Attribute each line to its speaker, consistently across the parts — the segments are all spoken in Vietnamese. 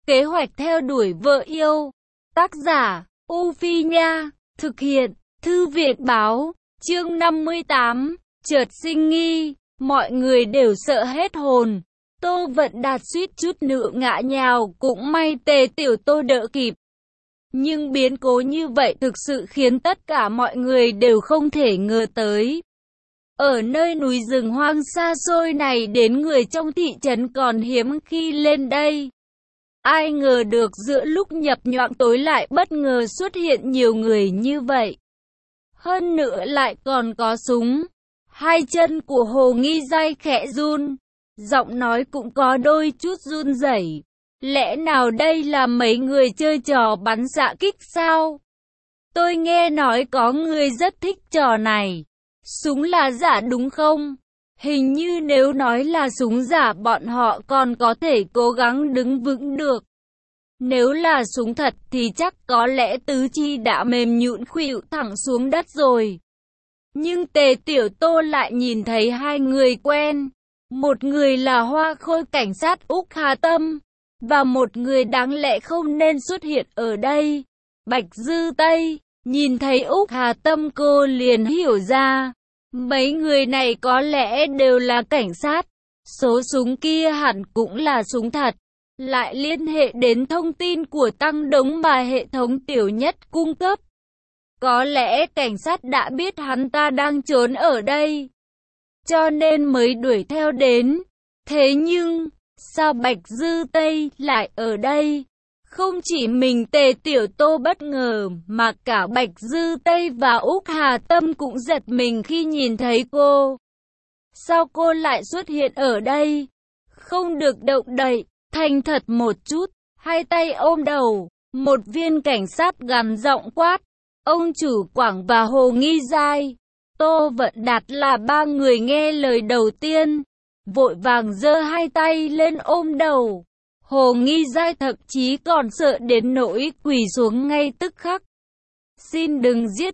Speaker 1: Kế hoạch theo đuổi vợ yêu. Tác giả, U Phi Nha. Thực hiện, Thư viện Báo. Chương 58. Chợt sinh nghi. Mọi người đều sợ hết hồn. Tô Vận Đạt suýt chút nữa ngã nhào, cũng may Tề Tiểu Tô đỡ kịp. Nhưng biến cố như vậy thực sự khiến tất cả mọi người đều không thể ngờ tới. Ở nơi núi rừng hoang xa xôi này, đến người trong thị trấn còn hiếm khi lên đây. Ai ngờ được giữa lúc nhập nhoạng tối lại bất ngờ xuất hiện nhiều người như vậy. Hơn nữa lại còn có súng. Hai chân của Hồ Nghi Giai khẽ run, giọng nói cũng có đôi chút run rẩy. Lẽ nào đây là mấy người chơi trò bắn xạ kích sao? Tôi nghe nói có người rất thích trò này. Súng là giả đúng không? Hình như nếu nói là súng giả bọn họ còn có thể cố gắng đứng vững được. Nếu là súng thật thì chắc có lẽ tứ chi đã mềm nhũn khuỵu thẳng xuống đất rồi. Nhưng Tề Tiểu Tô lại nhìn thấy hai người quen. Một người là Hoa Khôi cảnh sát Úc Hà Tâm, và một người đáng lẽ không nên xuất hiện ở đây, Bạch Dư Tây. Nhìn thấy Úc Hà Tâm cô liền hiểu ra, mấy người này có lẽ đều là cảnh sát. Số súng kia hẳn cũng là súng thật. Lại liên hệ đến thông tin của Tăng Đống mà hệ thống Tiểu Nhất cung cấp. Có lẽ cảnh sát đã biết hắn ta đang trốn ở đây, cho nên mới đuổi theo đến. Thế nhưng, sao Bạch Dư Tây lại ở đây? Không chỉ mình Tề Tiểu Tô bất ngờ, mà cả Bạch Dư Tây và Úc Hà Tâm cũng giật mình khi nhìn thấy cô. Sao cô lại xuất hiện ở đây? Không được động đậy, thành thật một chút, hai tay ôm đầu. Một viên cảnh sát gằn giọng quát. Ông chủ Quảng và Hồ Nghi Giai, Tô Vận Đạt là ba người nghe lời đầu tiên, vội vàng giơ hai tay lên ôm đầu. Hồ Nghi Giai thậm chí còn sợ đến nỗi quỳ xuống ngay tức khắc. Xin đừng giết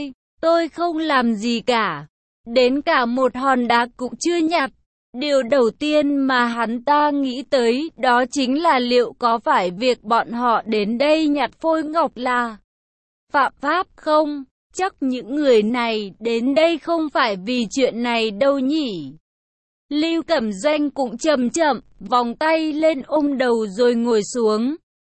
Speaker 1: tôi không làm gì cả, đến cả một hòn đá cũng chưa nhặt. Điều đầu tiên mà hắn ta nghĩ tới đó chính là liệu có phải việc bọn họ đến đây nhặt phôi ngọc là phạm pháp không? Chắc những người này đến đây không phải vì chuyện này đâu nhỉ. Lưu Cẩm Doanh cũng chậm chậm vòng tay lên ôm đầu rồi ngồi xuống.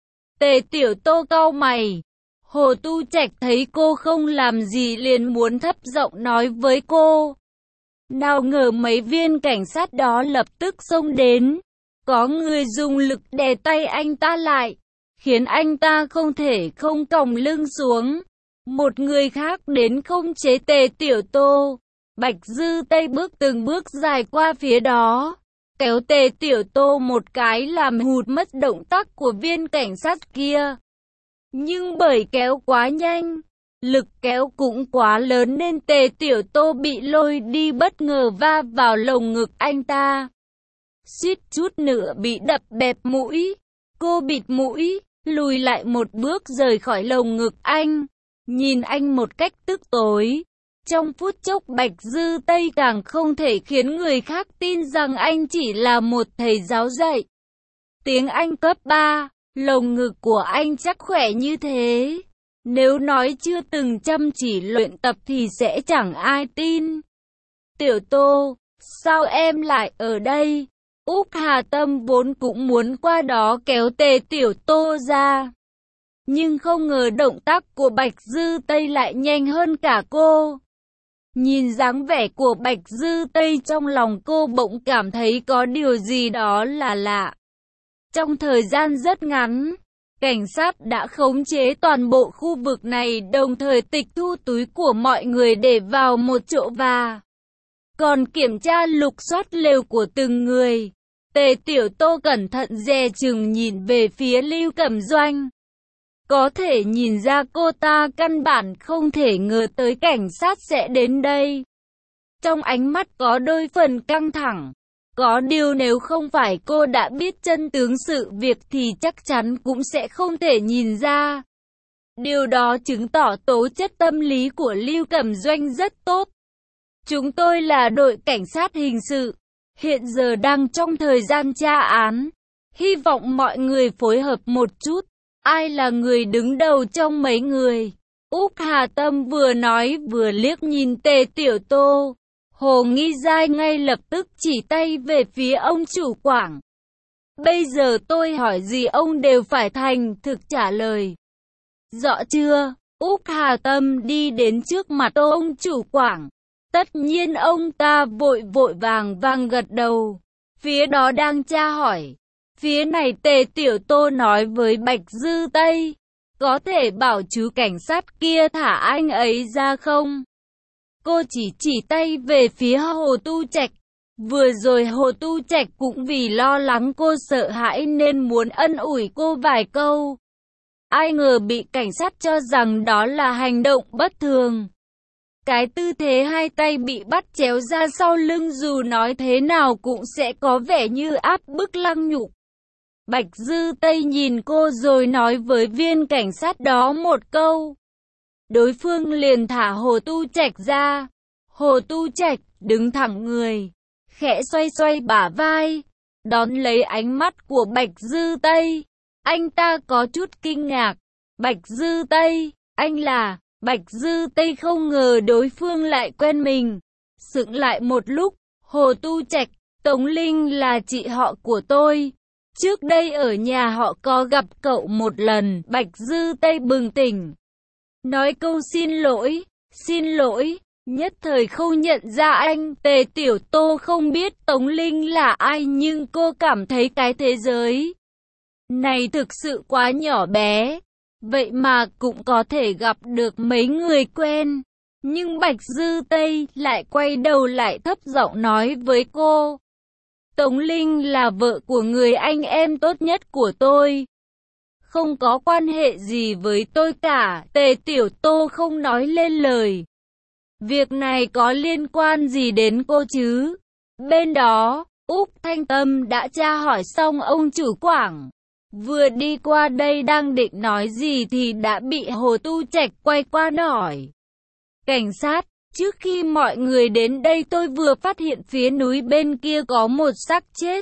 Speaker 1: Tề Tiểu Tô cau mày. Hồ Tu Trạch thấy cô không làm gì liền muốn thấp giọng nói với cô. Nào ngờ mấy viên cảnh sát đó lập tức xông đến. Có người dùng lực đè tay anh ta lại, khiến anh ta không thể không còng lưng xuống. Một người khác đến không chế Tề Tiểu Tô. Bạch Dư Tây bước từng bước dài qua phía đó, kéo Tề Tiểu Tô một cái làm hụt mất động tác của viên cảnh sát kia. Nhưng bởi kéo quá nhanh, lực kéo cũng quá lớn nên Tề Tiểu Tô bị lôi đi, bất ngờ va vào lồng ngực anh ta. Suýt chút nữa bị đập bẹp mũi. Cô bịt mũi, lùi lại một bước rời khỏi lồng ngực anh, nhìn anh một cách tức tối. Trong phút chốc Bạch Dư Tây càng không thể khiến người khác tin rằng anh chỉ là một thầy giáo dạy tiếng Anh cấp 3, lồng ngực của anh chắc khỏe như thế. Nếu nói chưa từng chăm chỉ luyện tập thì sẽ chẳng ai tin. Tiểu Tô, sao em lại ở đây? Úc Hà Tâm vốn cũng muốn qua đó kéo Tề Tiểu Tô ra, nhưng không ngờ động tác của Bạch Dư Tây lại nhanh hơn cả cô. Nhìn dáng vẻ của Bạch Dư Tây, trong lòng cô bỗng cảm thấy có điều gì đó là lạ. Trong thời gian rất ngắn, cảnh sát đã khống chế toàn bộ khu vực này, đồng thời tịch thu túi của mọi người để vào một chỗ và còn kiểm tra lục soát lều của từng người. Tề Tiểu Tô cẩn thận dè chừng nhìn về phía Lưu Cẩm Doanh. Có thể nhìn ra cô ta căn bản không thể ngờ tới cảnh sát sẽ đến đây. Trong ánh mắt có đôi phần căng thẳng. Có điều nếu không phải cô đã biết chân tướng sự việc thì chắc chắn cũng sẽ không thể nhìn ra. Điều đó chứng tỏ tố chất tâm lý của Lưu Cẩm Doanh rất tốt. Chúng tôi là đội cảnh sát hình sự, hiện giờ đang trong thời gian tra án. Hy vọng mọi người phối hợp một chút. Ai là người đứng đầu trong mấy người? Úc Hà Tâm vừa nói vừa liếc nhìn Tề Tiểu Tô. Hồ Nghi Giai ngay lập tức chỉ tay về phía ông chủ quảng. Bây giờ tôi hỏi gì ông đều phải thành thực trả lời. Rõ chưa? Úc Hà Tâm đi đến trước mặt ông chủ quảng. Tất nhiên ông ta vội vàng gật đầu. Phía đó đang tra hỏi. Phía này Tề Tiểu Tô nói với Bạch Dư Tây. Có thể bảo chú cảnh sát kia thả anh ấy ra không? Cô chỉ tay về phía Hồ Tu Trạch. Vừa rồi Hồ Tu Trạch cũng vì lo lắng cô sợ hãi nên muốn ân ủi cô vài câu. Ai ngờ bị cảnh sát cho rằng đó là hành động bất thường. Cái tư thế hai tay bị bắt chéo ra sau lưng dù nói thế nào cũng sẽ có vẻ như áp bức lăng nhục. Bạch Dư Tây nhìn cô rồi nói với viên cảnh sát đó một câu. Đối phương liền thả Hồ Tu Trạch ra. Hồ Tu Trạch đứng thẳng người, khẽ xoay bả vai, đón lấy ánh mắt của Bạch Dư Tây. Anh ta có chút kinh ngạc. Bạch Dư Tây, anh là... Bạch Dư Tây không ngờ đối phương lại quen mình. Sững lại một lúc, Hồ Tu Trạch, Tống Linh là chị họ của tôi. Trước đây ở nhà họ có gặp cậu một lần. Bạch Dư Tây bừng tỉnh. Nói câu xin lỗi, nhất thời không nhận ra anh. Tề Tiểu Tô không biết Tống Linh là ai nhưng cô cảm thấy cái thế giới này thực sự quá nhỏ bé. Vậy mà cũng có thể gặp được mấy người quen. Nhưng Bạch Dư Tây lại quay đầu lại thấp giọng nói với cô. Tống Linh là vợ của người anh em tốt nhất của tôi. Không có quan hệ gì với tôi cả. Tề Tiểu Tô không nói lên lời. Việc này có liên quan gì đến cô chứ? Bên đó, Úc Thanh Tâm đã tra hỏi xong ông chủ quảng. Vừa đi qua đây đang định nói gì thì đã bị Hồ Tu Trạch quay qua hỏi. Cảnh sát, trước khi mọi người đến đây tôi vừa phát hiện phía núi bên kia có một xác chết.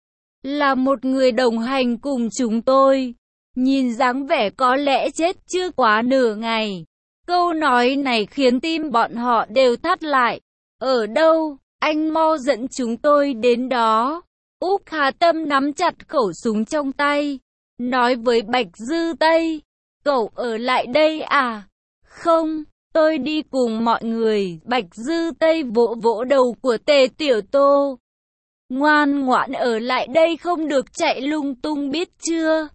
Speaker 1: Là một người đồng hành cùng chúng tôi. Nhìn dáng vẻ có lẽ chết chưa quá nửa ngày. Câu nói này khiến tim bọn họ đều thắt lại. Ở đâu? Anh mau dẫn chúng tôi đến đó. Úc Hà Tâm nắm chặt khẩu súng trong tay, nói với Bạch Dư Tây. Cậu ở lại đây à? Không, tôi đi cùng mọi người. Bạch Dư Tây vỗ vỗ đầu của Tề Tiểu Tô. Ngoan ngoãn ở lại đây không được chạy lung tung biết chưa?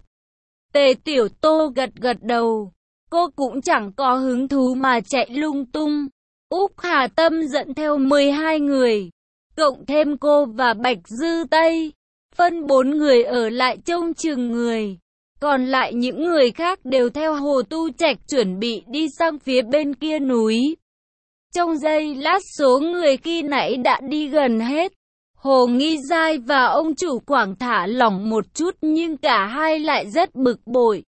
Speaker 1: Tề Tiểu Tô gật đầu. Cô cũng chẳng có hứng thú mà chạy lung tung. Úc Hà Tâm dẫn theo 12 người, cộng thêm cô và Bạch Dư Tây, phân 4 người ở lại trông chừng người. Còn lại những người khác đều theo Hồ Tu Trạch chuẩn bị đi sang phía bên kia núi. Trong giây lát số người khi nãy đã đi gần hết. Hồ Nghi Giai và ông chủ quảng thả lỏng một chút nhưng cả hai lại rất bực bội.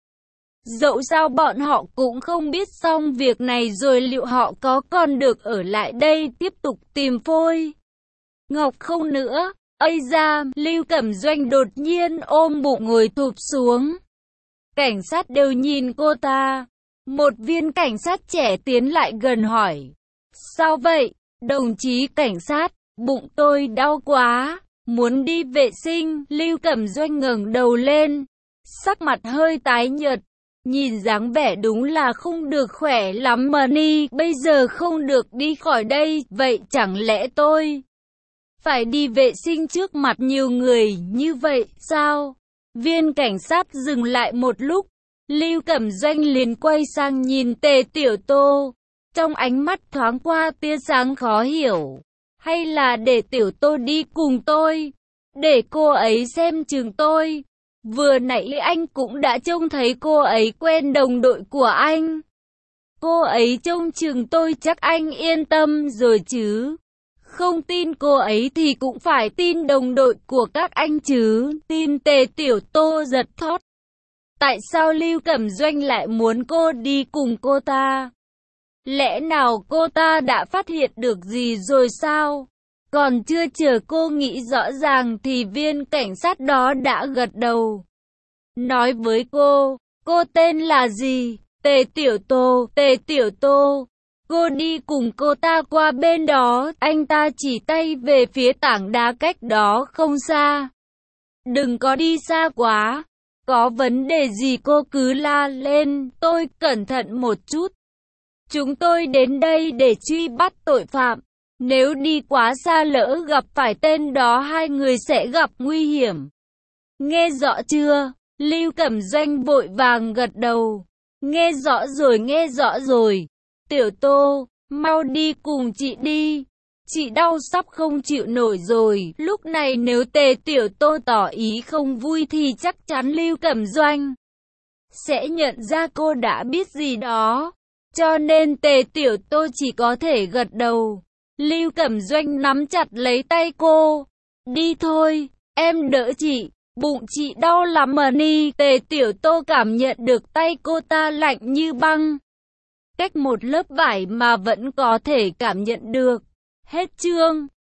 Speaker 1: Dẫu sao bọn họ cũng không biết xong việc này rồi liệu họ có còn được ở lại đây tiếp tục tìm phôi Ngọc không nữa. Ây da, Lưu Cẩm Doanh đột nhiên ôm bụng ngồi thụp xuống. Cảnh sát đều nhìn cô ta. Một viên cảnh sát trẻ tiến lại gần hỏi. Sao vậy, đồng chí cảnh sát? Bụng tôi đau quá, muốn đi vệ sinh. Lưu Cẩm Doanh ngẩng đầu lên, sắc mặt hơi tái nhợt. Nhìn dáng vẻ đúng là không được khỏe lắm mà ni. Bây giờ không được đi khỏi đây. Vậy chẳng lẽ tôi phải đi vệ sinh trước mặt nhiều người như vậy sao? Viên cảnh sát dừng lại một lúc. Lưu Cẩm Doanh liền quay sang nhìn Tề Tiểu Tô. Trong ánh mắt thoáng qua tia sáng khó hiểu. Hay là để Tiểu Tô đi cùng tôi, để cô ấy xem chừng tôi. Vừa nãy anh cũng đã trông thấy cô ấy quen đồng đội của anh. Cô ấy trông chừng tôi chắc anh yên tâm rồi chứ. Không tin cô ấy thì cũng phải tin đồng đội của các anh chứ. Tin. Tề Tiểu Tô giật thót. Tại sao Lưu Cẩm Doanh lại muốn cô đi cùng cô ta? Lẽ nào cô ta đã phát hiện được gì rồi sao? Còn chưa chờ cô nghĩ rõ ràng thì viên cảnh sát đó đã gật đầu. Nói với cô tên là gì? Tề Tiểu Tô, Tề Tiểu Tô. Cô đi cùng cô ta qua bên đó, anh ta chỉ tay về phía tảng đá cách đó không xa. Đừng có đi xa quá. Có vấn đề gì cô cứ la lên, tôi cẩn thận một chút. Chúng tôi đến đây để truy bắt tội phạm. Nếu đi quá xa lỡ gặp phải tên đó hai người sẽ gặp nguy hiểm. Nghe rõ chưa? Lưu Cẩm Doanh vội vàng gật đầu. Nghe rõ rồi. Tiểu Tô, mau đi cùng chị đi. Chị đau sắp không chịu nổi rồi. Lúc này nếu Tề Tiểu Tô tỏ ý không vui thì chắc chắn Lưu Cẩm Doanh sẽ nhận ra cô đã biết gì đó. Cho nên Tề Tiểu Tô chỉ có thể gật đầu. Lưu Cẩm Doanh nắm chặt lấy tay cô. Đi thôi, em đỡ chị. Bụng chị đau lắm mà ni. Tề Tiểu Tô cảm nhận được tay cô ta lạnh như băng. Cách một lớp vải mà vẫn có thể cảm nhận được. Hết chương.